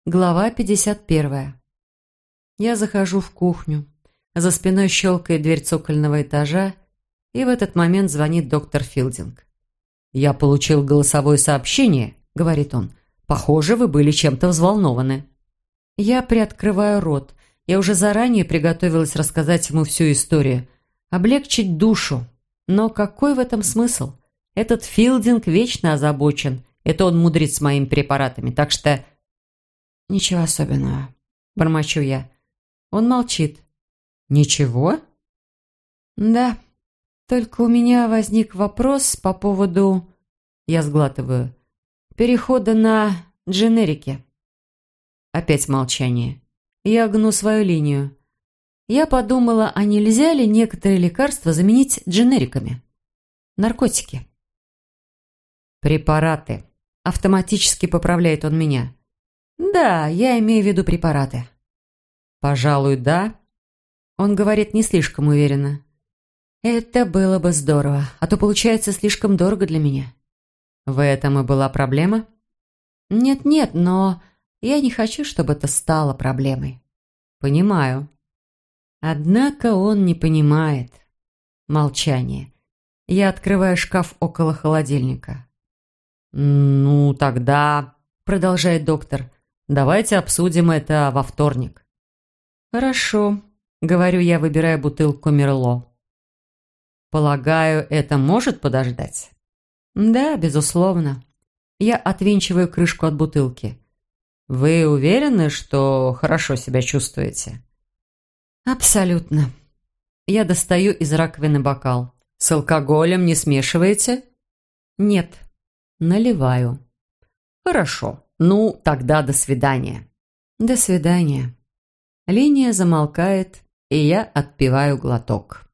Глава 51. Я захожу в кухню. За спиной щелкает дверь цокольного этажа, и в этот момент звонит доктор Филдинг. «Я получил голосовое сообщение», — говорит он. «Похоже, вы были чем-то взволнованы». Я приоткрываю рот. Я уже заранее приготовилась рассказать ему всю историю. Облегчить душу. Но какой в этом смысл? Этот Филдинг вечно озабочен. Это он мудрит с моими препаратами, так что... «Ничего особенного», — бормочу я. Он молчит. «Ничего?» «Да, только у меня возник вопрос по поводу...» Я сглатываю. «Перехода на дженерики». Опять молчание. Я гну свою линию. Я подумала, а нельзя ли некоторые лекарства заменить дженериками? Наркотики. «Препараты», — автоматически поправляет он меня. «Да, я имею в виду препараты». «Пожалуй, да». Он говорит не слишком уверенно. «Это было бы здорово, а то получается слишком дорого для меня». «В этом и была проблема?» «Нет-нет, но я не хочу, чтобы это стало проблемой». «Понимаю». Однако он не понимает. Молчание. Я открываю шкаф около холодильника. «Ну, тогда...» — продолжает доктор. «Давайте обсудим это во вторник». «Хорошо», — говорю я, выбирая бутылку Мерло. «Полагаю, это может подождать?» «Да, безусловно». Я отвинчиваю крышку от бутылки. «Вы уверены, что хорошо себя чувствуете?» «Абсолютно». Я достаю из раковины бокал. «С алкоголем не смешиваете?» «Нет». Наливаю. «Хорошо. Ну, тогда до свидания». «До свидания». Линия замолкает, и я отпиваю глоток.